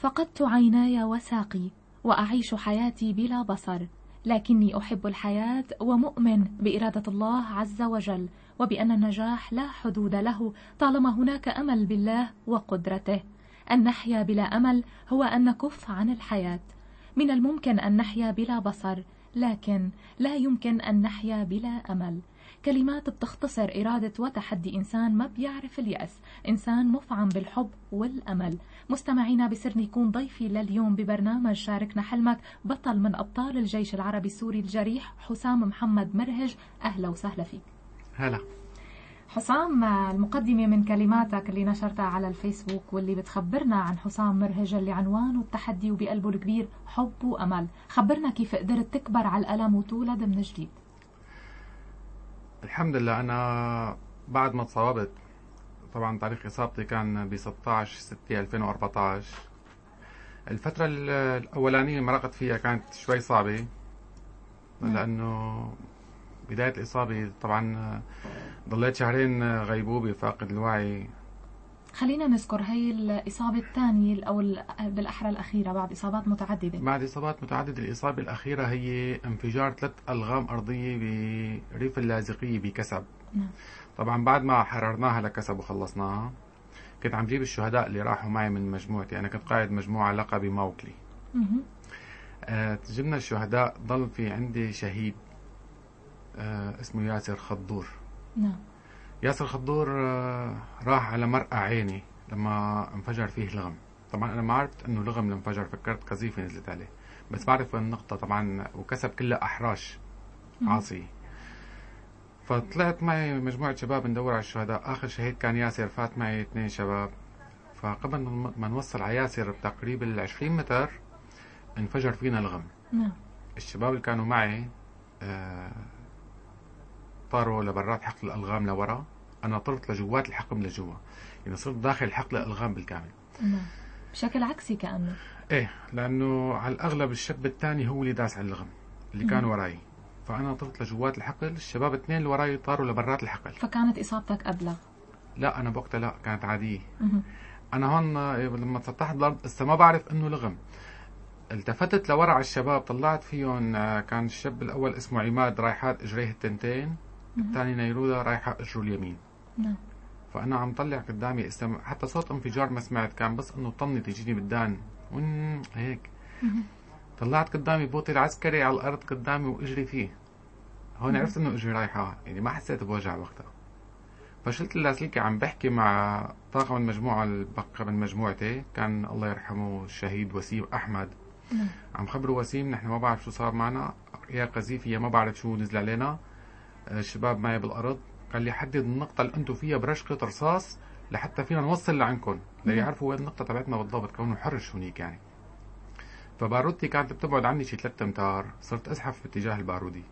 فقدت عيناي وساقي وأعيش حياتي بلا بصر، لكني أحب الحياة ومؤمن بإرادة الله عز وجل، وبأن النجاح لا حدود له طالما هناك أمل بالله وقدرته. أن نحيا بلا أمل هو أن نكف عن الحياة. من الممكن أن نحيا بلا بصر، لكن لا يمكن أن نحيا بلا أمل. كلمات بتختصر إرادة وتحدي إنسان ما بيعرف اليأس، إنسان مفعم بالحب والأمل. مستمعينا، بسرني يكون ضيفي لليوم ببرنامج شاركنا حلمك بطل من أبطال الجيش العربي السوري الجريح، حسام محمد مرهج. أهلا وسهلا فيك. هلا حسام، المقدمة من كلماتك اللي نشرتها على الفيسبوك واللي بتخبرنا عن حسام مرهج اللي عنوانه التحدي وبقلبه الكبير حب وأمل. خبرنا كيف قدرت تكبر على الألم وتولد من جديد. الحمد لله. أنا بعد ما تصابت، طبعا تاريخ إصابتي كان ب 16/6/2014. الفترة الأولانية اللي مرقت فيها كانت شوي صعبة، لأنه بداية الإصابة طبعا ضليت شهرين غيبوبة فاقد الوعي. خلينا نذكر هي الإصابة الثانية أو بالأحرى الأخيرة بعد إصابات متعددة. بعد إصابات متعددة، الإصابة الأخيرة هي انفجار 3 ألغام أرضية بريف اللاذقية بكسب. طبعا بعد ما حررناها لكسب وخلصناها، كنت عم جيب الشهداء اللي راحوا معي من مجموعتي. أنا كنت قائد مجموعة لقبي موكلي. جبنا الشهداء. ضل في عندي شهيد اسمه ياسر خضور. ياسر خضور راح على مرقع عيني لما انفجر فيه لغم. طبعا أنا ما عرفت أنه لغم الانفجر، فكرت قذيفة نزلت عليه، بس بعرف وين النقطة طبعا. وكسب كلها أحراش عاصي. فطلعت معي مجموعة شباب ندور على الشهداء. آخر شهيد كان ياسر، فات معي 2 شباب. فقبل ما نوصل على ياسر بتقريبا 20 متر انفجر فينا لغم. الشباب اللي كانوا معي طاروا لبرات حقل الألغام لورا. أنا طرت لجوات الحقم لجوا، يعني صرت داخل حقل الألغام بالكامل. بشكل عكسي كأنه. إيه، لأنه على الأغلب الشاب الثاني هو اللي داس على اللغم اللي كان وراي. فأنا طرت لجوات الحقل، الشباب 2 اللي وراي طاروا لبرات الحقل. فكانت إصابتك أبلغ؟ لا، أنا بوقتها لا، كانت عادية. أنا هون لما تسطحت الأرض لسه ما بعرف إنه لغم. التفتت لورا على الشباب، طلعت فيهم. كان الشاب الأول اسمه عماد رايحات إجريه التنتين، الثاني نيرودا رايحة إجره اليمين. فأنا عم طلع قدامي، حتى صوت انفجار ما سمعت، كان بس إنه طني تجيني بالدان هيك. طلعت قدامي بوطي العسكري على الأرض قدامي وإجري فيه. هون عرفت إنه إجري رايحة، يعني ما حسيت بوجع وقتها. فشلت اللاسلكي، عم بحكي مع طاقم المجموعة البقى من مجموعتي، كان الله يرحمه الشهيد وسيم أحمد. عم خبره وسيم نحن ما بعرف شو صار معنا، يا قذيفة يا ما بعرف شو نزل علينا. الشباب معي بالأرض، قال لي حدد النقطة اللي أنتم فيها برشقة رصاص لحتى فينا نوصل لعندكم، ليعرفوا وين النقطة تبعتنا بالضبط، كونه حرش هونيك يعني. فبارودتي كانت بتبعد عني شي 3 أمتار، صرت أزحف باتجاه البارودي.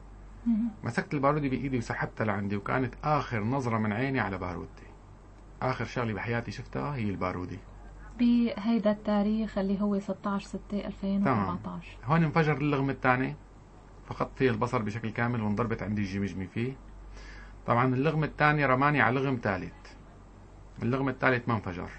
مسكت البارودي بإيدي وسحبتها لعندي، وكانت آخر نظرة من عيني على بارودتي. آخر شغلة بحياتي شفتها هي البارودي بهيدا التاريخ اللي هو 16/6/2014. هون انفجر اللغم الثاني، فقدت فيه البصر بشكل كامل وانضربت عندي الجمجمة فيه. طبعا اللغم الثاني رماني على لغم ثالث. اللغم الثالث ما انفجر.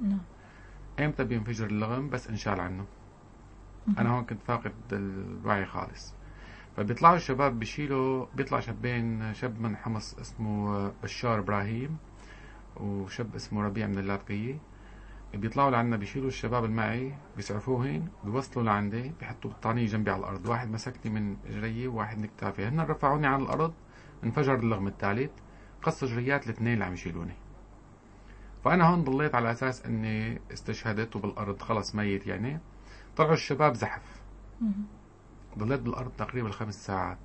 ايمتى بينفجر اللغم؟ بس انشال عنه. انا هون كنت فاقد الوعي خالص. فبيطلعوا الشباب بيشيلوا، بيطلع شابين، شاب من حمص اسمه بشار ابراهيم وشاب اسمه ربيع من اللاذقية. بيطلعوا لعنا بيشيلوا الشباب اللي معي، بيسعفوهن، بيوصلوا لعندي، بيحطوا بطانية جنبي على الأرض. واحد مسكني من إجري وواحد من كتافي. هن رفعوني عن الأرض، انفجر اللغم الثالث، قص جريات ال2 اللي عم يشيلوني. فأنا هون ضليت على أساس إني استشهدت وبالأرض خلص ميت يعني. طلعوا الشباب زحف. ضليت بالأرض تقريبا 5 ساعات.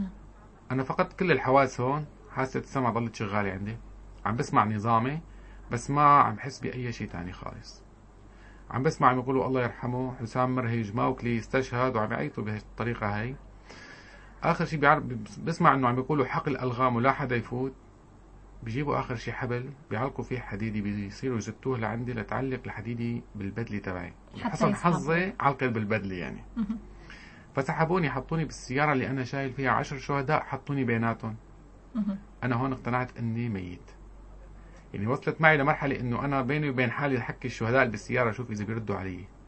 أنا فقدت كل الحواس هون. حاسة السمع ضلت شغالة عندي، عم بسمع نظامي بس ما عم حس بأي شيء تاني خالص. عم بسمع عم يقولوا الله يرحمه حسام مرهج موكلي استشهد، وعم يعيطوا بهالطريقة هاي. آخر شيء بسمع إنه عم يقولوا حقل ألغام ولا حدا يفوت. بيجيبوا آخر شيء حبل بيعلقوا فيه حديدي، بيصيروا يزتوه لعندي لتعلق الحديدي بالبدلة تبعي. حسب حظي علقت بالبدلة يعني. فسحبوني، حطوني بالسيارة اللي أنا شايل فيها 10 شهداء، حطوني بيناتهم. أنا هون اقتنعت إني ميت. يعني وصلت معي لمرحلة إنه أنا بيني وبين حالي حكي الشهداء اللي بالسيارة، شوف إذا بيردوا علي.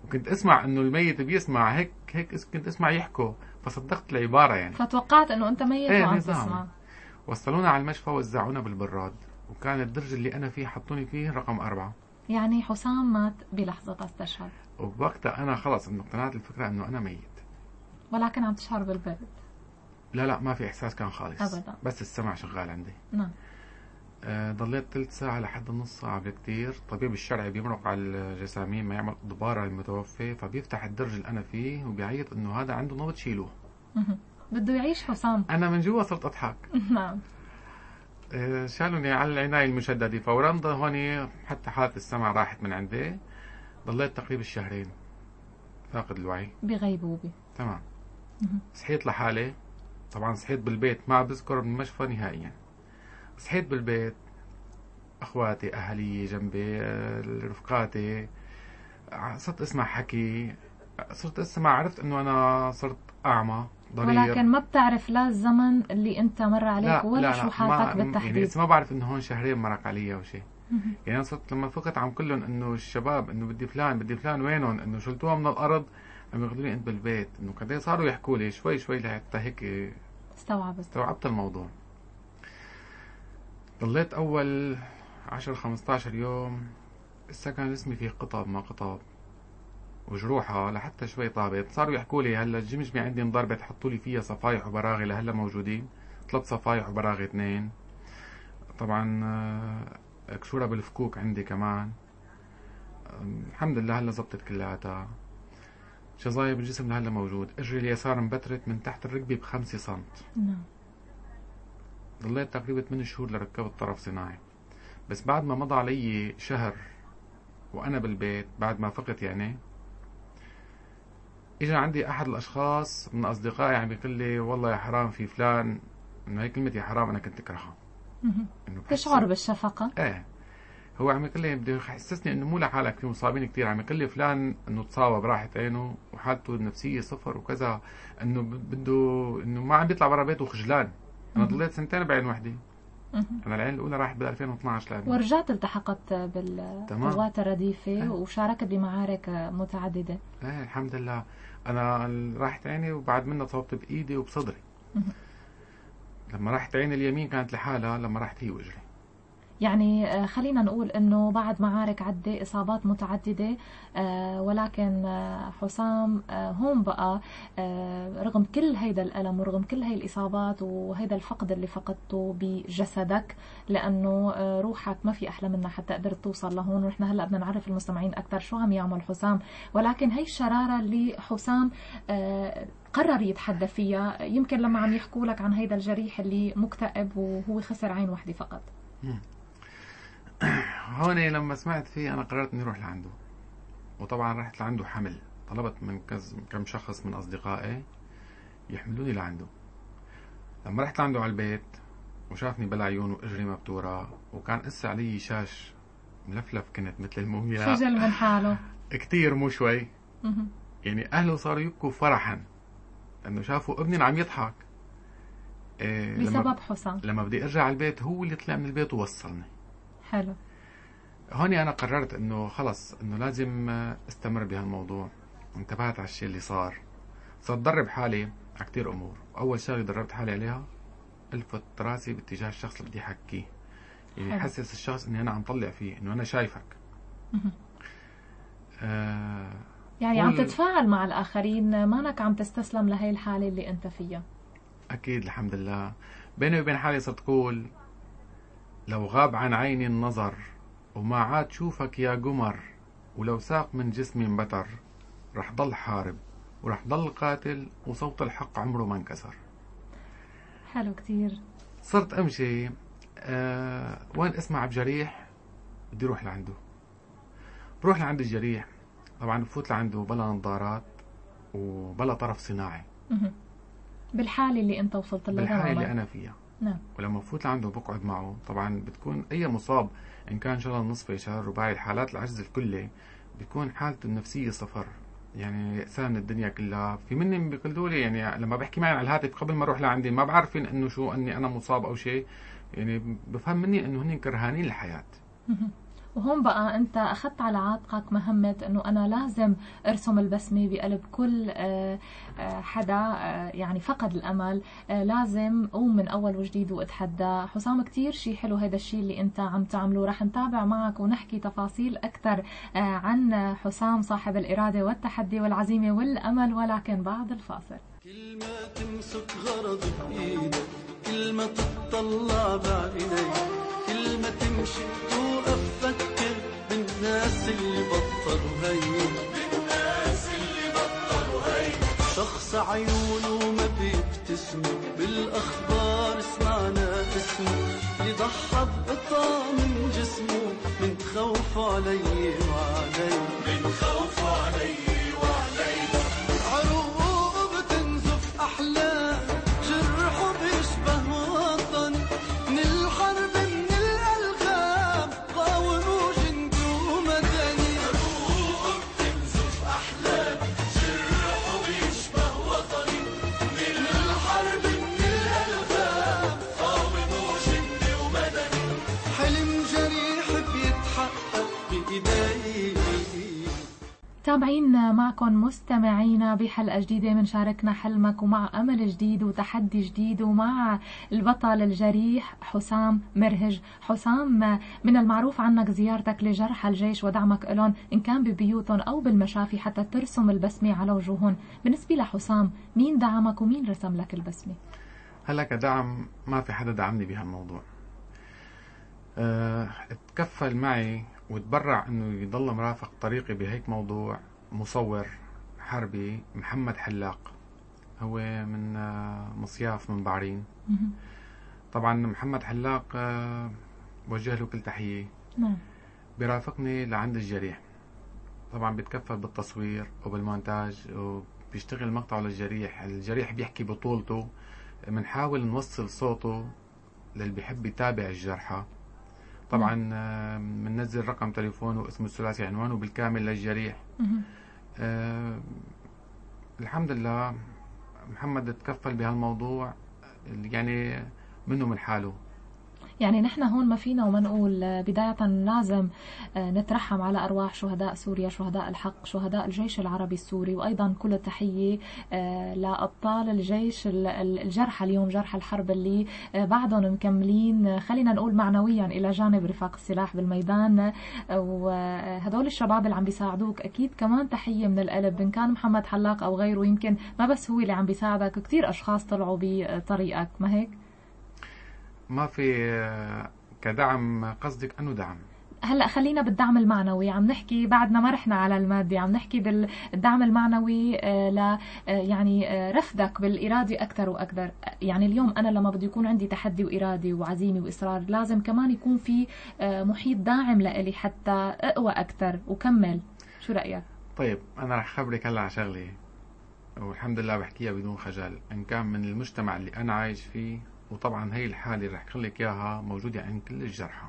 وكنت اسمع انه الميت بيسمع هيك كنت اسمع يحكوا، فصدقت العباره يعني. فتوقعت انه انت ميت وعم تسمع. وصلونا على المشفى وزعونا بالبراد، وكان الدرج اللي انا فيه حطوني فيه رقم 4. يعني حسام مات بلحظه استشهد. وبوقتها انا خلص انه اقتنعت الفكره انه انا ميت. ولكن عم تشعر بالبرد؟ لا ما في احساس كان خالص ابدا، بس السمع شغال عندي. نعم. ضليت ثلث ساعة لحد نص ساعة بكتير. طبيب الشرعي بيمرق على الجسامين ما يعمل ضبارة للمتوفي، فبيفتح الدرج اللي أنا فيه وبيعيط إنه هذا عنده نبض شيلوه. بده يعيش حسام. أنا من جوا صرت أضحك. نعم. شالوني على العناية المشددة فورا. هوني حتى حالة السمع راحت من عندي. ضليت تقريبا شهرين فاقد الوعي بغيبوبة. تمام. صحيت لحالي. طبعا صحيت بالبيت، ما بذكر بالمشفى نهائيا. صحيت بالبيت، اخواتي اهلي جنبي، رفقاتي، صرت اسمع حكي، صرت اسمع، عرفت انه انا صرت اعمى ضرير. ولكن ما بتعرف لا الزمن اللي انت مر عليك لا ولا شو حالتك بالتحديد. يعني ما بعرف انه هون شهرين مرق علي او شيء. يعني انا صرت لما فقت عم كلهم انه الشباب انه بدي فلان وينهم، انه شلتوها من الارض عم ياخذوني انت بالبيت، انه قد صاروا يحكوا لي شوي لحتى هيك استوعبت الموضوع. ضليت اول 10-15 يوم السكن جسمي فيه قطب ما قطب وجروحها لحتى شوي طابت. صاروا يحكوا لي هلا الجمجمة عندي انضربت، حطوا لي فيها صفايح وبراغي لهلا موجودين، 3 صفايح وبراغي 2. طبعا كشورة بالفكوك عندي كمان. الحمد لله هلا زبطت كلياتها. شظايا بالجسم لهلا موجود. اجري اليسار انبترت من تحت الركبة ب5 سنت. ضليت تقريبا 8 شهور لركبت طرف صناعي. بس بعد ما مضى علي شهر وانا بالبيت بعد ما فقت يعني، اجى عندي احد الاشخاص من اصدقائي عم يقول لي والله يا حرام في فلان، انه هي كلمة يا حرام انا كنت اكرهها. تشعر بالشفقة؟ ايه. هو عم يقول لي بده يحسسني انه مو لحالك، في مصابين كثير. عم يقول لي فلان انه تصاوب راحت عينه وحالته النفسية صفر وكذا، انه بده انه ما عم بيطلع برا بيته خجلان. انا ضليت 2 بعين وحدة. أنا العين الأولى راحت بال 2012 لأبني. ورجعت التحقت بالقوات الرديفة وشاركت بمعارك متعددة. ايه الحمد لله. أنا راحت عيني وبعد منها صوبت بإيدي وبصدري. لما راحت عيني اليمين كانت لحالها، لما راحت هي وجهي. يعني خلينا نقول انه بعد معارك عدة، اصابات متعددة، ولكن حسام هون بقى رغم كل هيدا الألم ورغم كل هاي الإصابات وهيدا الفقد اللي فقدته بجسدك، لأنه روحك ما في أحلى منها حتى قدرت توصل لهون. ونحن هلأ بدنا نعرف المستمعين أكثر شو عم يعمل حسام، ولكن هاي الشرارة اللي حسام قرر يتحدى فيها، يمكن لما عم يحكوا لك عن هيدا الجريح اللي مكتئب وهو خسر عين واحدة فقط. هون لما سمعت فيه أنا قررت إني أروح لعنده. وطبعا رحت لعنده حمل، طلبت من كم شخص من أصدقائي يحملوني لعنده. لما رحت لعنده على البيت وشافني بلا عيون وإجري مبتورة، وكان قص علي شاش ملفلف، كنت مثل المومياء. خجل من حاله كتير مو شوي. يعني أهله صاروا يبكوا فرحا لأنه شافوا ابني عم يضحك بسبب حسام. لما بدي أرجع على البيت هو اللي طلع من البيت ووصلني. حلو. هوني أنا قررت إنه خلص إنه لازم استمر بهالموضوع. انتبهت على الشيء اللي صار درب حالي على كتير أمور. أول شغلة دربت حالي عليها ألفت راسي باتجاه الشخص اللي بدي أحكيه، يعني حسس الشخص إني أنا عم طلع فيه، إنه أنا شايفك. يعني عم تتفاعل مع الآخرين، مانك عم تستسلم لهي الحالة اللي أنت فيها. أكيد الحمد لله. بيني وبين حالي صرت أقول لو غاب عن عيني النظر وما عاد شوفك يا قمر، ولو ساق من جسمي انبتر، رح ضل حارب ورح ضل قاتل، وصوت الحق عمره ما انكسر. حلو كتير. صرت أمشي وين اسمع بجريح بدي أروح لعنده. بروح لعند الجريح، طبعا بفوت لعنده بلا نظارات وبلا طرف صناعي، بالحالة اللي أنت وصلت لها، بالحالة اللي أنا فيها. نعم. ولما بفوت لعنده بقعد معه، طبعا بتكون أي مصاب إن كان شلل نصفي شلل رباعي، الحالات العجز الكلي بتكون حالته النفسية صفر، يعني يأسان من الدنيا كلها. في مني بيقولوا لي يعني لما بحكي معي على الهاتف قبل ما اروح لعندي ما بعرفين انه شو اني انا مصاب او شيء، يعني بفهم مني انه هن كرهانين الحياة. وهون بقى أنت أخذت على عاتقك مهمة أنه أنا لازم أرسم البسمة بقلب كل حدا يعني فقد الأمل. لازم أقوم من أول وجديد وأتحدى. حسام، كتير شيء حلو هذا الشيء اللي أنت عم تعمله. رح نتابع معك ونحكي تفاصيل أكثر عن حسام صاحب الإرادة والتحدي والعزيمة والأمل، ولكن بعد الفاصل. كل ما تمسك غرض بإيدك، كل ما تطلع بعينيك، كل ما تمشي توقف فكر بالناس اللي بطلوا هي، بالناس اللي بطلوا هي. شخص عيونه ما بيبتسموا، بالأخبار سمعنا اسمه، اللي ضحى بقطع من جسمه من خوفه علي وعلي، من خوفه علي وعلي. عروق بتنزف أحلام، جرحه بيشبه وطن، من الحرب من الألغام قاوموا جندي ومدني. عروق بتنزف أحلام، جرحه بيشبه وطني، من الحرب من الألغام قاوموا جندي ومدني. حلم جريح بيتحقق بإيدي. تابعين معكم مستمعينا بحلقة جديدة من شاركنا حلمك، ومع أمل جديد وتحدي جديد، ومع البطل الجريح حسام مرهج. حسام، من المعروف عنك زيارتك لجرحى الجيش ودعمك لهم إن كان ببيوتهم أو بالمشافي حتى ترسم البسمة على وجوههم. بالنسبة لحسام، مين دعمك ومين رسم لك البسمة؟ هلا كدعم ما في حدا دعمني بهالموضوع. اتكفل معي وتبرع انه يضل مرافق طريقي بهيك موضوع مصور حربي محمد حلاق، هو من مصياف من بعرين. طبعا محمد حلاق وجه له كل تحية. بيرافقني لعند الجريح، طبعا بيتكفل بالتصوير وبالمونتاج وبيشتغل مقطع للجريح. الجريح بيحكي بطولته، بنحاول نوصل صوته للي بيحب يتابع الجرحى. طبعا بننزل رقم تليفونه واسمه الثلاثي عنوانه بالكامل للجريح. الحمد لله محمد تكفل بهالموضوع، يعني منه من حاله. يعني نحن هون ما فينا وما نقول بداية لازم نترحم على أرواح شهداء سوريا، شهداء الحق، شهداء الجيش العربي السوري، وأيضا كل التحية لأبطال الجيش الجرحى اليوم، جرحى الحرب اللي بعدهم مكملين، خلينا نقول معنويا إلى جانب رفاق السلاح بالميدان. وهدول الشباب اللي عم بيساعدوك أكيد كمان تحية من القلب، إن كان محمد حلاق أو غيره. يمكن ما بس هو اللي عم بيساعدك، كتير أشخاص طلعوا بطريقك، ما هيك؟ ما في كدعم قصدك أنه دعم؟ هلأ خلينا بالدعم المعنوي، عم نحكي بعدنا ما رحنا على المادي، عم نحكي بالدعم المعنوي ل يعني رفضك بالإرادة أكثر وأكثر. يعني اليوم أنا لما بده يكون عندي تحدي وإرادة وعزيمة وإصرار، لازم كمان يكون في محيط داعم لإلي حتى أقوى أكثر وكمل. شو رأيك؟ طيب أنا رح خبرك هلأ على شغلة، والحمد لله بحكيها بدون خجل، إن كان من المجتمع اللي أنا عايش فيه، وطبعا هي الحالة اللي رح أقول إياها موجودة عند كل الجرحى.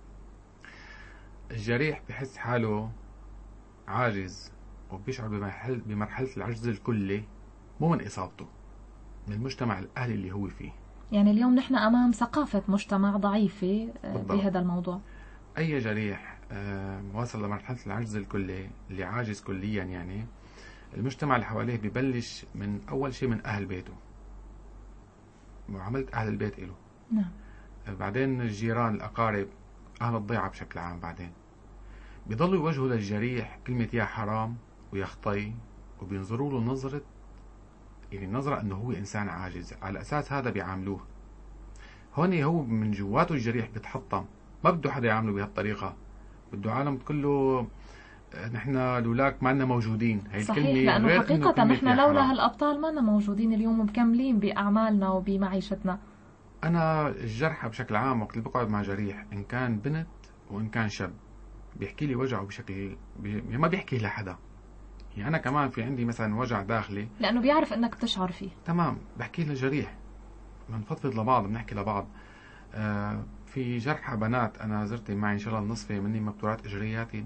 الجريح بحس حاله عاجز وبيشعر بمرحلة العجز الكلي، مو من إصابته، من المجتمع الأهلي اللي هو فيه. يعني اليوم نحن أمام ثقافة مجتمع ضعيفة بهذا الموضوع. أي جريح وصل لمرحلة العجز الكلي اللي عاجز كليا، يعني المجتمع اللي حواليه ببلش من أول شيء من أهل بيته، معاملة أهل البيت إله. نعم. بعدين الجيران، الأقارب، أهل الضيعة بشكل عام. بعدين بيضلوا يوجهوا للجريح كلمة يا حرام ويا خطي، وبينظروا له نظرة، يعني نظرة أنه هو إنسان عاجز، على أساس هذا بيعاملوه. هون هو من جواته الجريح بيتحطم، ما بده حدا يعامله بهالطريقة، بده عالم كله نحن لولاك ما لنا موجودين. هي صحيح، الكلمة لأنه حقيقة نحن لولا هالأبطال ما لنا موجودين اليوم ومكملين بأعمالنا وبمعيشتنا. أنا الجرحى بشكل عام وقت اللي بقعد مع جريح، إن كان بنت وإن كان شاب، بيحكي لي وجعه بشكل ما بيحكي لحدا. يعني أنا كمان في عندي مثلا وجع داخلي، لأنه بيعرف إنك تشعر فيه. تمام، بحكي للجريح، بنفضفض لبعض، بنحكي لبعض. في جرحى بنات أنا زرتي معي إن شاء الله النصفة مني مبتورات إجرياتي.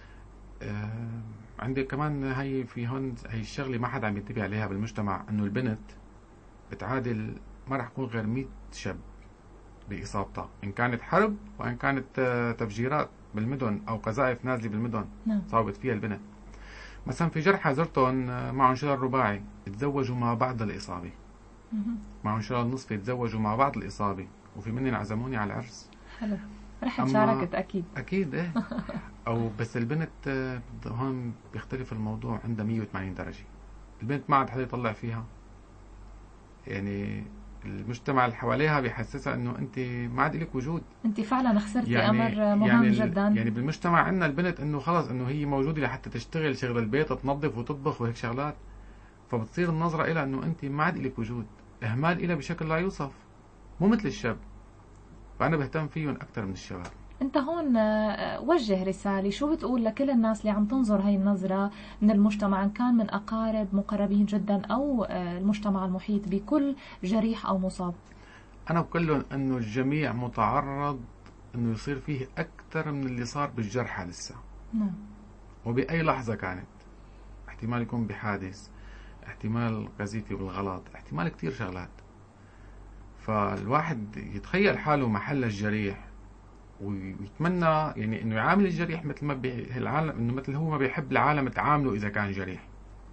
عندي كمان هي في هون هي الشغلة ما حدا عم ينتبه عليها بالمجتمع، إنه البنت بتعادل ما رح يكون غير 100 شاب بإصابتها، إن كانت حرب وإن كانت تفجيرات بالمدن أو قذائف نازلة بالمدن نعم. صابت فيها البنت. مثلا في جرحى زرتهم معهم شلل رباعي تزوجوا مع بعض الإصابة، معهم شلل نصفي تزوجوا مع بعض الإصابة، وفي منهم عزموني على العرس. حلو، رحت شاركت أكيد. أكيد إيه. أو بس البنت هون بيختلف الموضوع، عندها 180 درجة. البنت ما عاد حدا يطلع فيها، يعني المجتمع اللي حواليها بيحسسها انه انت ما عاد لك وجود، انت فعلا خسرتي يعني امر مهم جدا. يعني بالمجتمع عندنا البنت انه خلص انه هي موجوده لحتى تشتغل شغل البيت، تنظف وتطبخ وهيك شغلات، فبتصير النظره لها انه انت ما عاد لك وجود، اهمال لها بشكل لا يوصف، مو مثل الشاب. فانا بهتم فيهم اكثر من الشباب. انت هون وجه رسالة، شو بتقول لكل الناس اللي عم تنظر هاي النظرة من المجتمع، ان كان من اقارب مقربين جدا او المجتمع المحيط بكل جريح او مصاب؟ انا بقول لهم انه الجميع متعرض انه يصير فيه اكثر من اللي صار بالجرحى لسه. نعم. وباي لحظة كانت، احتمال يكون بحادث، احتمال قذيفة بالغلط، احتمال كتير شغلات. فالواحد يتخيل حاله محل الجريح ويتمنى يعني انه يعامل الجريح مثل ما العالم، انه مثل هو ما بيحب العالم تعامله اذا كان جريح.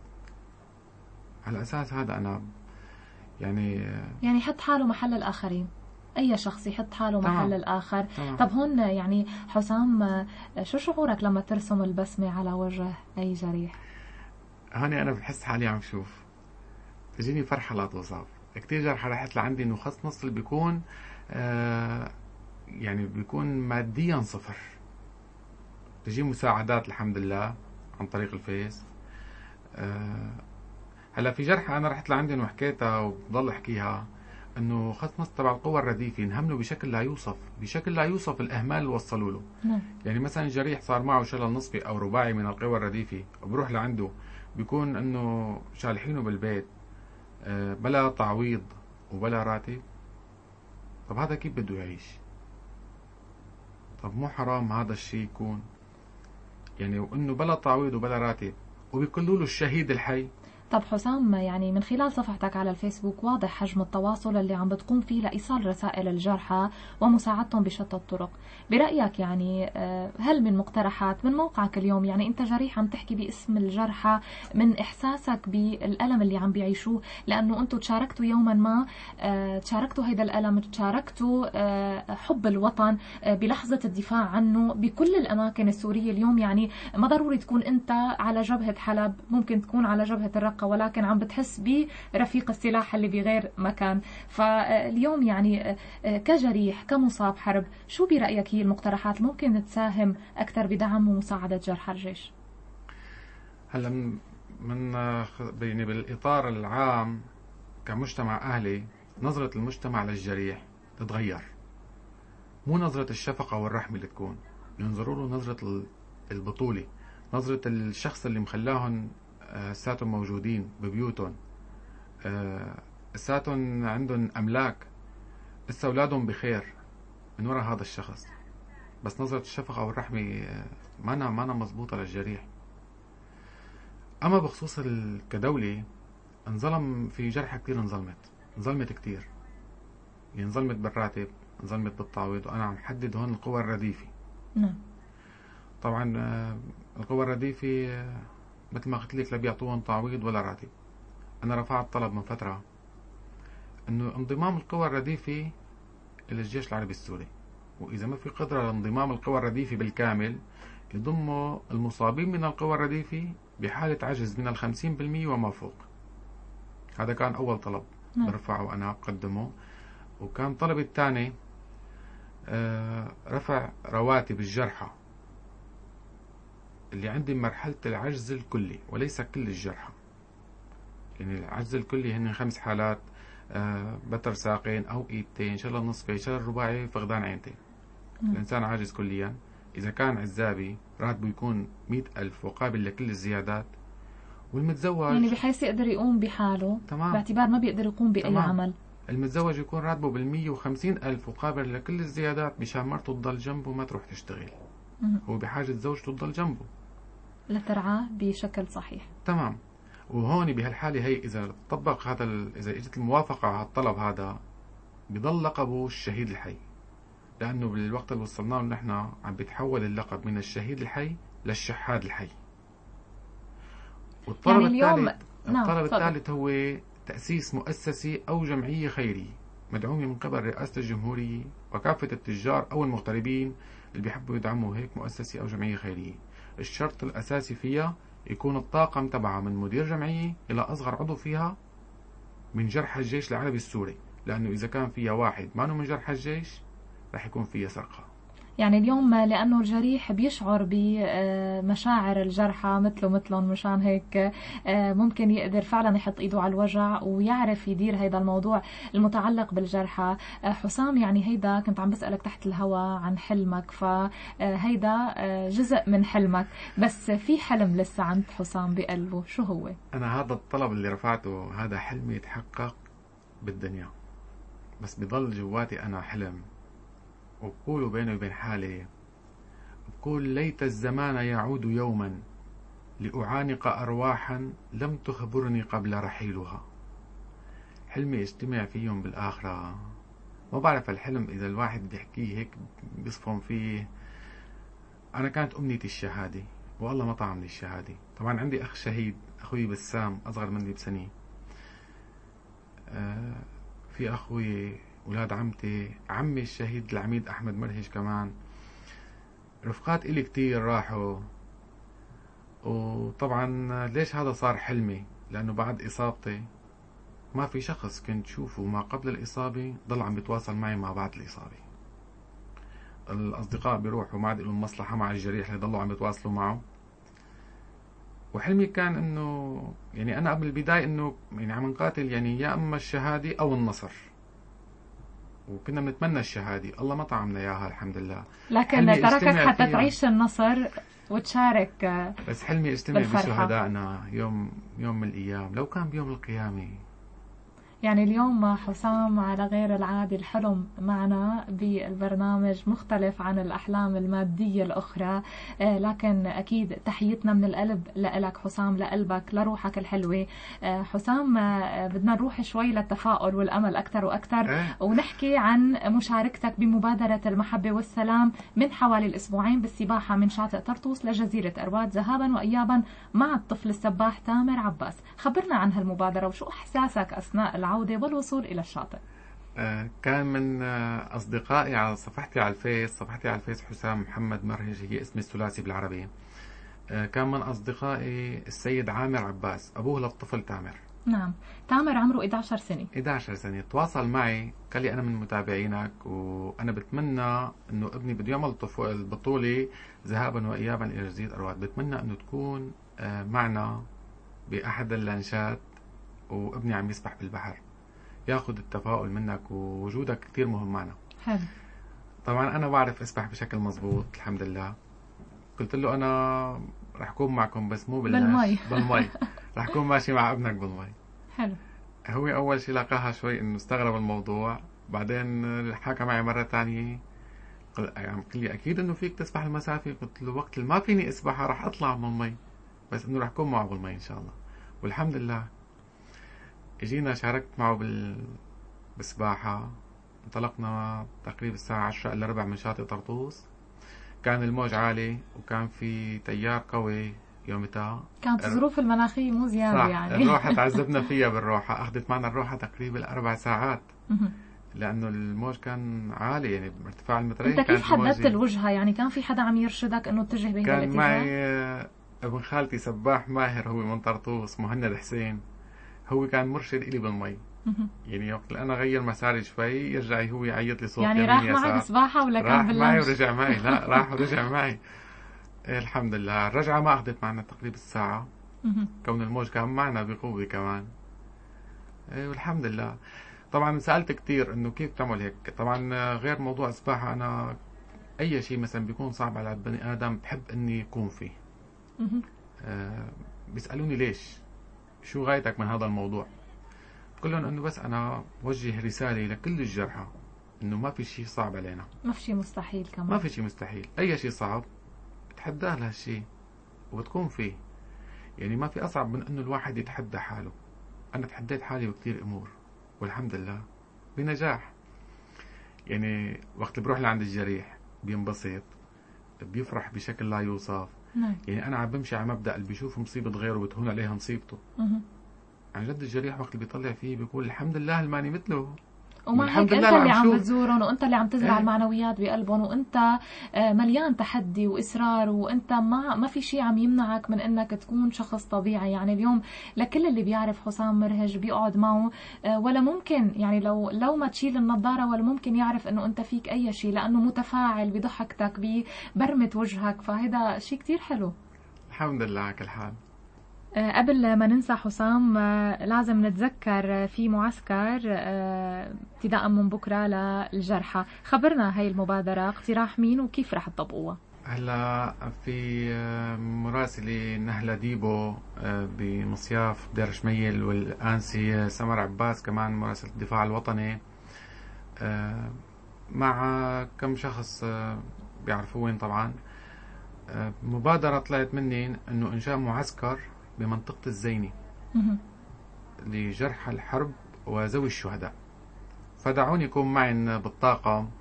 على اساس هذا انا يعني يحط حاله محل الاخرين، اي شخص يحط حاله محل الاخر. طب هون يعني حسام، شو شعورك لما ترسم البسمة على وجه اي جريح؟ هوني انا بحس حالي عم شوف، تجيني فرحة لا توصف. كتير جرحى رحت لعندي انه خص نص اللي بيكون يعني بيكون ماديا صفر، تجي مساعدات الحمد لله عن طريق الفيس. هلا في جرحى انا رحت لعندهم وحكيتها وبضل احكيها، انه خص نص تبع القوى الرديفي انهملوا بشكل لا يوصف، بشكل لا يوصف الاهمال اللي وصلوا له. يعني مثلا جريح صار معه شلل نصفي او رباعي من القوى الرديفي، وبروح لعنده بيكون انه شالحينه بالبيت بلا تعويض وبلا راتب. طب هذا كيف بده يعيش؟ طب مو حرام هذا الشيء يكون؟ يعني وانه بلا تعويض وبلا راتب وبيقولوا له الشهيد الحي. طب حسام، يعني من خلال صفحتك على الفيسبوك واضح حجم التواصل اللي عم بتقوم فيه لإيصال رسائل الجرحى ومساعدتهم بشتى الطرق. برأيك يعني هل من مقترحات من موقعك اليوم، يعني أنت جريح عم تحكي باسم الجرحى من إحساسك بالألم اللي عم بيعيشوه، لأنه أنتوا تشاركتوا يوما ما، تشاركتوا هيدا الألم، تشاركتوا حب الوطن بلحظة الدفاع عنه بكل الأماكن السورية اليوم. يعني ما ضروري تكون أنت على جبهة حلب، ممكن تكون على جبهة الرقة، ولكن عم بتحس برفيق السلاح اللي بغير مكان. فاليوم يعني كجريح كمصاب حرب، شو برأيك هي المقترحات اللي ممكن تساهم أكثر بدعم ومساعدة جرحى الجيش؟ هلا من يعني بالإطار العام كمجتمع أهلي، نظرة المجتمع للجريح تتغير، مو نظرة الشفقة والرحمة اللي تكون، ينظروا له نظرة البطولة، نظرة الشخص اللي مخلاهم ساتهم موجودين ببيوتهم، ساتهم عندهم أملاك، لسه أولادهم بخير من وراء هذا الشخص. بس نظرة الشفقة والرحمة ما مضبوطة للجريح. أما بخصوص كدولة، انظلم في جرحى كتير، انظلمت كتير، يعني انظلمت بالراتب، انظلمت بالتعويض، وأنا عم حدد هون القوى الرديفة. نعم. طبعا القوى الرديفة مثل ما قلت لك لا بيعطوهم تعويض ولا راتب. أنا رفعت طلب من فترة إنه انضمام القوى الرديفة إلى الجيش العربي السوري، وإذا ما في قدرة لانضمام القوى الرديفة بالكامل يضموا المصابين من القوى الرديفة بحالة عجز من 50% وما فوق. هذا كان أول طلب برفعه أنا بقدمه. وكان طلبي الثاني رفع رواتب الجرحى اللي عندي مرحلة العجز الكلي، وليس كل الجرحى. يعني العجز الكلي هن 5 حالات: بتر ساقين أو إيدتين، شلل نصفي، شلل رباعي، فقدان عينتين. الإنسان عاجز كليا. إذا كان عزابي راتبه يكون 100,000 وقابل لكل الزيادات. والمتزوج يعني بحيث يقدر يقوم بحاله، تمام، باعتبار ما بيقدر يقوم بأي عمل. المتزوج يكون راتبه 150,000 وقابل لكل الزيادات مشان مرته تضل جنبه ما تروح تشتغل. هو بحاجة زوجته تضل جنبه لترعاه بشكل صحيح. تمام. وهون بهالحالة هي إذا طبق هذا إذا اجت الموافقة على الطلب هذا، بضل لقبه الشهيد الحي. لأنه بالوقت اللي وصلناه نحن عم بيتحول اللقب من الشهيد الحي للشحاد الحي. والطلب يعني اليوم الثالث نعم الطلب تفضل. الثالث هو تأسيس مؤسسة أو جمعية خيرية مدعومة من قبل رئاسة الجمهورية وكافة التجار أو المغتربين اللي بيحبوا يدعموا هيك مؤسسة أو جمعية خيرية. الشرط الأساسي فيها يكون الطاقم تبعها من مدير جمعية إلى أصغر عضو فيها من جرحى الجيش العربي السوري، لأنه إذا كان فيها واحد ما من جرحى الجيش رح يكون فيها سرقة. يعني اليوم لأنه الجريح بيشعر بمشاعر الجرحى مثلهم، مشان هيك ممكن يقدر فعلا يحط إيده على الوجع ويعرف يدير هيدا الموضوع المتعلق بالجرحى. حسام، يعني هيدا كنت عم بسألك تحت الهوا عن حلمك، فهيدا جزء من حلمك، بس في حلم لسه عند حسام بقلبه، شو هو؟ أنا هذا الطلب اللي رفعته هذا حلمي يتحقق بالدنيا، بس بضل جواتي أنا حلم، وبقول بيني وبين حالي، بقول ليت الزمان يعود يوما لأعانق أرواحا لم تخبرني قبل رحيلها. حلمي اجتمع فيهم بالآخرة. ما بعرف الحلم إذا الواحد بيحكيه هيك بيصفن فيه. أنا كانت أمنيتي الشهادة والله ما طعمني الشهادة. طبعا عندي أخ شهيد، أخوي بسام أصغر مني بسنة. في أخوي ولاد عمتي، عمي الشهيد العميد أحمد مرهش كمان. رفقات إلي كتير راحوا. وطبعا ليش هذا صار حلمي؟ لأنه بعد إصابتي ما في شخص كنت شوفه ما قبل الإصابة ضل عم بيتواصل معي ما بعد الإصابة. الأصدقاء بيروحوا ما عاد لهم مصلحة مع الجريح اللي ضلوا عم بيتواصلوا معه. وحلمي كان إنه يعني أنا قبل البداية إنه يعني عم نقاتل يعني يا أما الشهادة أو النصر، وكنا بنتمنى الشهادة، الله ما طعمنا إياها الحمد لله. لكن تركك حتى تعيش النصر وتشارك. بس حلمي اجتمع بشهدائنا يوم من الأيام، لو كان بيوم القيامة. يعني اليوم حسام على غير العادي، الحلم معنا بالبرنامج مختلف عن الأحلام المادية الأخرى، لكن أكيد تحيتنا من القلب لك حسام، لقلبك، لروحك الحلوة. حسام، بدنا نروح شوي للتفاؤل والأمل أكثر وأكثر، ونحكي عن مشاركتك بمبادرة المحبة والسلام من حوالي الأسبوعين بالسباحة من شاطئ طرطوس لجزيرة أرباد ذهابا وإيابا مع الطفل السباح تامر عباس. خبرنا عن هالمبادرة وشو إحساسك أثناء العودة والوصول إلى الشاطئ. كان من أصدقائي على صفحتي على الفيس حسام محمد مرهج، هي اسمي الثلاثي بالعربي. كان من أصدقائي السيد عامر عباس، أبوه للطفل تامر. نعم، تامر عمره 11 سنة. 11 سنة. تواصل معي قال لي أنا من متابعينك، وأنا بتمنى أنه ابني بده يعمل البطولة ذهابا وإيابا إلى جزيرة أرواد، بتمنى أنه تكون معنا بأحد اللانشات وابني عم يسبح بالبحر، ياخذ التفاؤل منك، ووجودك كثير مهم معنا. حلو. طبعا أنا بعرف أسبح بشكل مضبوط الحمد لله. قلت له أنا رح أكون معكم بس مو بالمي رح أكون ماشي مع ابنك بالمي. حلو. هو أول شيء لقاها شوي إنه استغرب الموضوع، بعدين حكى معي مرة تانية قال لي أكيد إنه فيك تسبح المسافة. قلت له وقت ما فيني أسبحها رح أطلع من المي، بس إنه رح أكون معه بالمي إن شاء الله. والحمد لله اجينا شاركت معه بالسباحة. انطلقنا تقريبا الساعة 10 إلا ربع من شاطئ طرطوس. كان الموج عالي وكان في تيار قوي يومتها، كانت الظروف المناخية مو زيادة يعني. الروحة تعذبنا فيها بالروحة، أخذت معنا الروحة تقريبا 4 ساعات لأنه الموج كان عالي، يعني ارتفاع المترين. أنت كيف حددت الوجهة؟ يعني كان في حدا عم يرشدك إنه اتجه بهذا الاتجاه؟ كان معي ابن خالتي سباح ماهر، هو من طرطوس، مهند حسين، هو كان مرشد إلي بالمي. يعني وقت أنا غير مساري شوي يرجع هو يعيط لي صوت يعني راح معي بسباحة ولا كان باللانش؟ راح معي ورجع معي. لا راح ورجع معي. الحمد لله. الرجعة ما أخذت معنا تقريبا الساعة، كون الموج كان معنا بقوة كمان. والحمد لله. طبعا سألت كتير إنه كيف تعمل هيك. طبعا غير موضوع السباحة، أنا أي شيء مثلا بيكون صعب على البني آدم بحب إني يكون فيه. بيسألوني ليش، شو غايتك من هذا الموضوع؟ بقول لهم إنه بس أنا وجه رسالة لكل الجرحى إنه ما في شيء صعب علينا، ما في شيء مستحيل كمان، ما في شيء مستحيل. أي شيء صعب تحداه لهالشيء وبتكون فيه. يعني ما في أصعب من إنه الواحد يتحدى حاله. أنا تحديت حالي بكثير أمور والحمد لله بنجاح. يعني وقت اللي بروح لعند الجريح بينبسط، بيفرح بشكل لا يوصف. نعم. يعني أنا عم بمشي على مبدأ اللي بيشوف مصيبة غيره بتهون عليها مصيبته. عن جد الجريح وقت اللي بيطلع فيه بيقول الحمد لله الماني مثله. ومع هيك انت اللي عم بتزورهم وانت اللي عم تزرع المعنويات بقلبهم، وانت مليان تحدي واصرار، وانت ما في شيء عم يمنعك من انك تكون شخص طبيعي. يعني اليوم لكل اللي بيعرف حسام مرهج بيقعد معه ولا ممكن يعني لو ما تشيل النظارة ولا ممكن يعرف انه انت فيك اي شيء، لانه متفاعل بضحكتك ببرمة وجهك، فهذا شيء كتير حلو. الحمد لله على كل حال. قبل ما ننسى حسام، لازم نتذكر في معسكر ابتداء من بكرة للجرحى. خبرنا هاي المبادرة اقتراح مين وكيف رح تطبقوها؟ هلا في مراسلة نهلة ديبو بمصياف دير شميل، والآنسي سمر عباس كمان مراسلة الدفاع الوطني، مع كم شخص بيعرفوين طبعا. مبادرة طلعت مني انه انشاء معسكر بمنطقة الزيني لجرحى الحرب وذوي الشهداء، فدعوني يكون معي بالطاقم.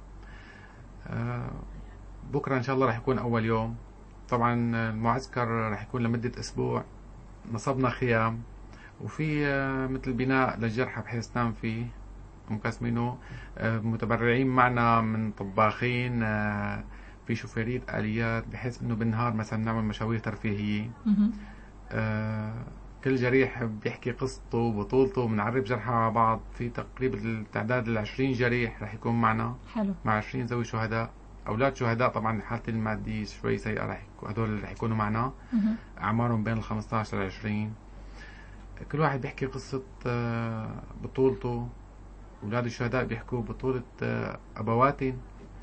بكرة إن شاء الله رح يكون أول يوم. طبعا المعسكر رح يكون لمدة أسبوع. نصبنا خيام وفي مثل بناء للجرحى بحيث نام فيه، مقسمينه. متبرعين معنا من طباخين، في شوفيرية آليات، بحيث إنه بالنهار مثلا نعمل مشاوير ترفيهية. كل جريح بيحكي قصته وبطولته، بنعرف جرحى مع بعض. في تقريبا التعداد 20 جريح رح يكون معنا. حلو. مع 20 ذوي شهداء، أولاد شهداء طبعا حالتي المادية شوي سيئة، هدول رح يكونوا معنا. أعمارهم بين 15 ل 20. كل واحد بيحكي قصة بطولته. أولاد الشهداء بيحكوا بطولة أبواتهم.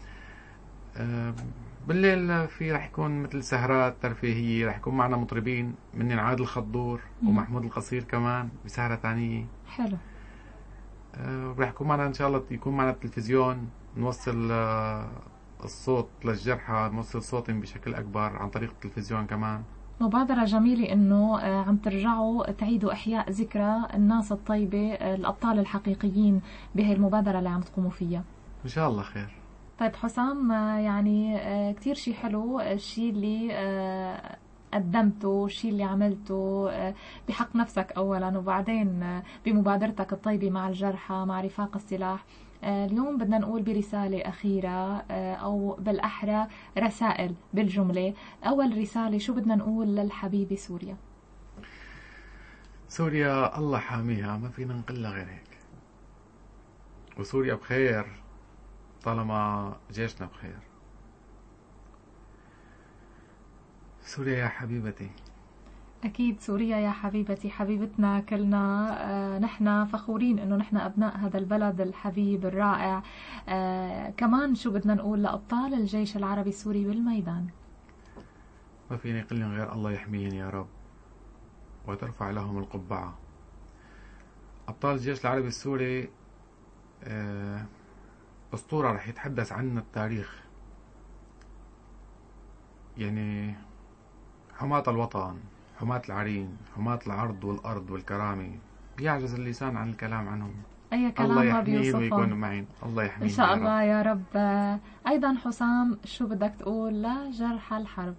بالليل في رح يكون مثل سهرات ترفيهية، رح يكون معنا مطربين من عادل خضور ومحمود القصير كمان بسهرة ثانية. حلو. رح يكون معنا إن شاء الله يكون معنا التلفزيون، نوصل الصوت للجرحى، نوصل صوتهم بشكل أكبر عن طريق التلفزيون كمان. مبادرة جميلة إنه عم ترجعوا تعيدوا إحياء ذكرى الناس الطيبة، الأبطال الحقيقيين بهي المبادرة اللي عم تقوموا فيها. إن شاء الله خير. طيب حسام، يعني كتير شيء حلو الشيء اللي قدمته، الشيء اللي عملته بحق نفسك أولا، وبعدين بمبادرتك الطيبة مع الجرحى مع رفاق السلاح. اليوم بدنا نقول برسالة أخيرة، أو بالأحرى رسائل بالجملة. أول رسالة شو بدنا نقول للحبيبة سوريا؟ سوريا الله حاميها، ما فينا نقلها غير هيك. وسوريا بخير طالما جيشنا بخير. سوريا يا حبيبتي. أكيد سوريا يا حبيبتي، حبيبتنا كلنا. نحن فخورين إنه نحن أبناء هذا البلد الحبيب الرائع. كمان شو بدنا نقول لأبطال الجيش العربي السوري بالميدان؟ ما فيني أقول لهم غير الله يحميهم يا رب وترفع لهم القبعة. أبطال الجيش العربي السوري أسطورة رح يتحدث عنها التاريخ. يعني حماة الوطن، حماة العرين، حماة العرض والأرض والكرامة، بيعجز اللسان عن الكلام عنهم. أي كلام ما بيوصفهم. ويكونوا معين. الله يحميهم إن شاء الله يا رب. أيضا حسام، شو بدك تقول لجرحى الحرب؟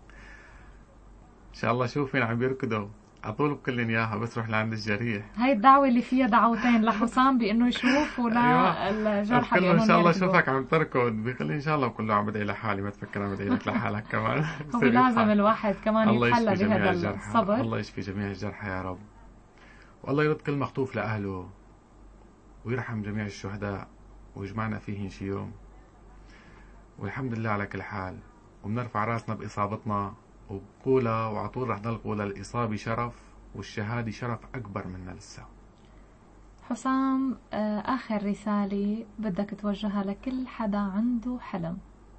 إن شاء الله شوفين عم بيركضوا أطول بكلن إياها، بس روح لعند الجريح. هاي الدعوة اللي فيها دعوتين، لحسام بأنه يشوف ولا الجرحى بأنه إن شاء الله شوفك عم تركض، بيخلي إن شاء الله كله عم بدعي لحالي، ما تفكر عم بدعي لك لحالك كمان. هو لازم الواحد كمان يتحلى بهذا الصبر. الله يشفي جميع الجرحى يا رب، والله يرد كل مخطوف لأهله، ويرحم جميع الشهداء، ويجمعنا فيهن شي يوم. والحمد لله على كل حال، وبنرفع راسنا بإصابتنا وبقولها، وعطول رح نضل قولها: الإصابة شرف والشهادة شرف أكبر منا لسه. حسام، آخر رسالة بدك توجهها لكل حدا عنده حلم.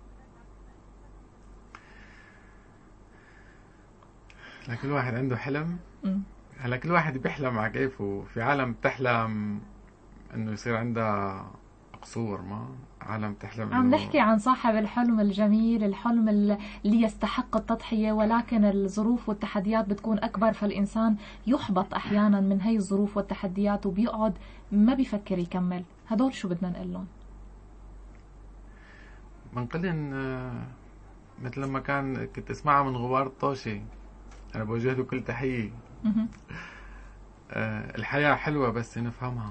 لكل واحد عنده حلم. هلا كل واحد بيحلم على كيفه. في عالم بتحلم انه يصير عندها قصور، ما عالم تحلم. عم نحكي عن صاحب الحلم الجميل، الحلم اللي يستحق التضحية، ولكن الظروف والتحديات بتكون أكبر، فالإنسان يحبط أحيانا من هاي الظروف والتحديات وبيقعد ما بيفكر يكمل. هدول شو بدنا نقول لهم؟ من قلن مثل لما كنت اسمعها من غبار الطوشي، أنا بوجه له كل تحية. الحياة حلوة بس نفهمها.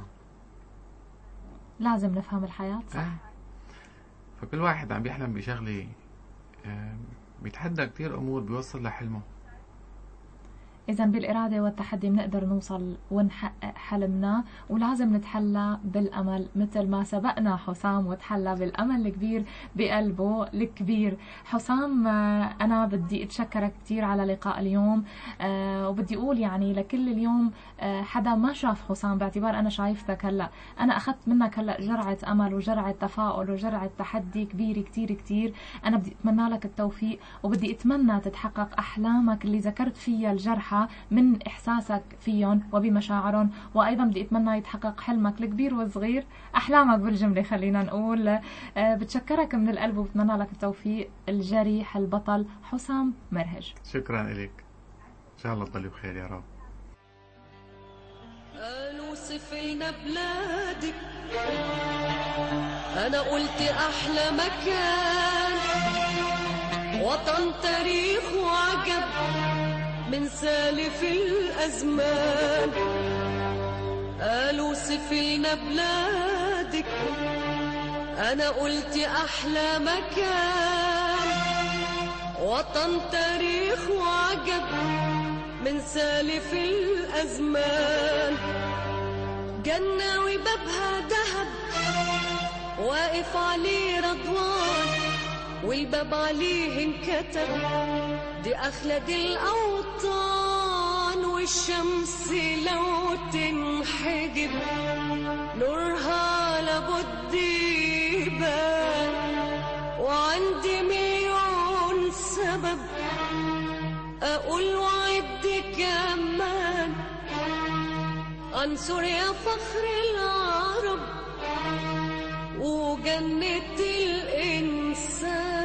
لازم نفهم الحياة، صح. فكل واحد عم بيحلم بشغلة بيتحدى كتير أمور بيوصل لحلمه. إذا بالإرادة والتحدي بنقدر نوصل ونحقق حلمنا، ولازم نتحلى بالأمل مثل ما سبقنا حسام وتحلى بالأمل الكبير بقلبه الكبير. حسام، أنا بدي أتشكرك كتير على لقاء اليوم، وبدي أقول يعني لكل اليوم حدا ما شاف حسام، باعتبار أنا شايفتك هلأ، أنا أخذت منك هلأ جرعة أمل وجرعة تفاؤل وجرعة تحدي كبيرة كتير كتير. أنا بدي أتمنى لك التوفيق، وبدي أتمنى تتحقق أحلامك اللي ذكرت فيها الجرحى من إحساسك فيهم وبمشاعرهم، وأيضا بدي أتمنى يتحقق حلمك الكبير والصغير، أحلامك بالجملة خلينا نقول. بتشكرك من القلب وبتمنى لك التوفيق. الجريح البطل حسام مرهج. شكرا لك، إن شاء الله تضلي بخير يا رب. أوصف لنا بلادك، أنا قلت أحلى مكان، وطن تاريخ وعجب من سالف الأزمان. قالوا سفينا بلادك، أنا قلت أحلى مكان، وطن تاريخ وعجب من سالف الأزمان. جنة وبابها دهب واقف عليه رضوان، والباب عليه انكتب دي أخلد الأوطان. والشمس لو تنحجب نورها لابد يبان، وعندي مليون سبب أقول وعد كمان عن سوريا فخر العرب وجنة الإنسان.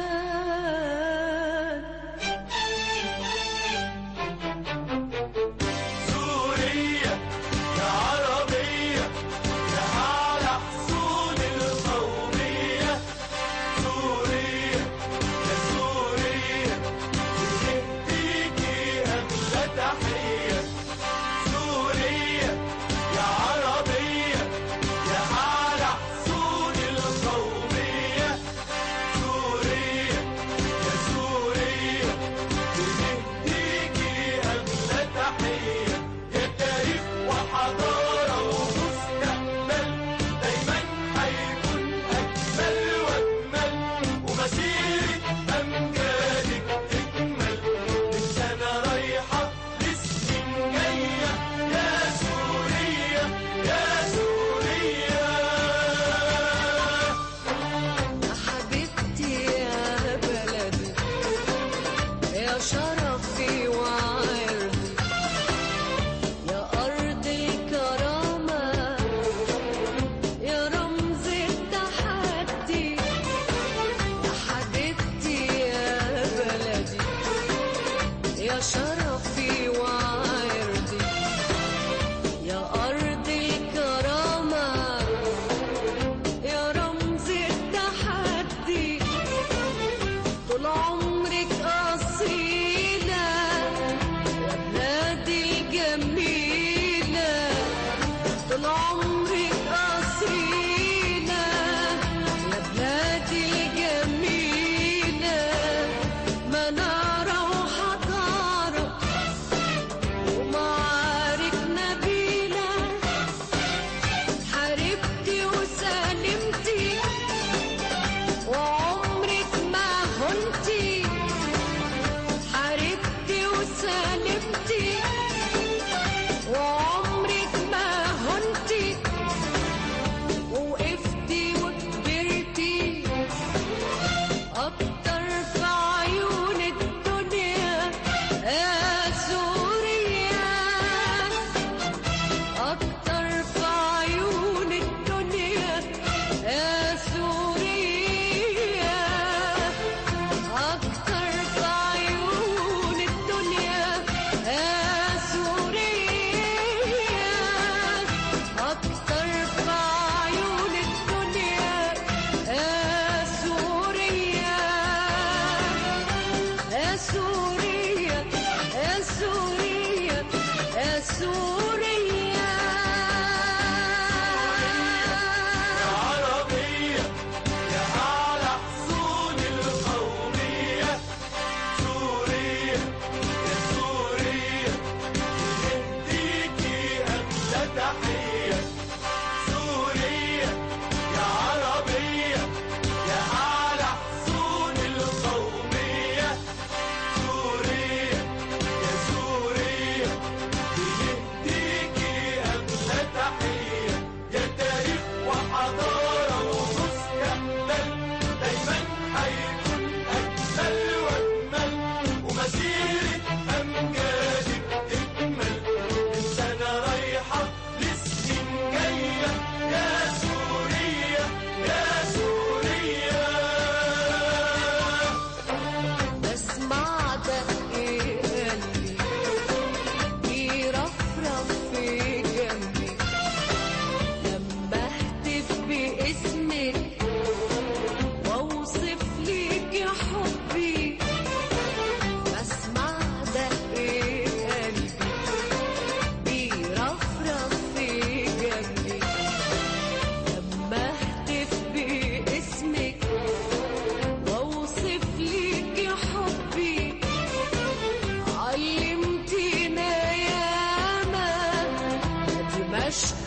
عشت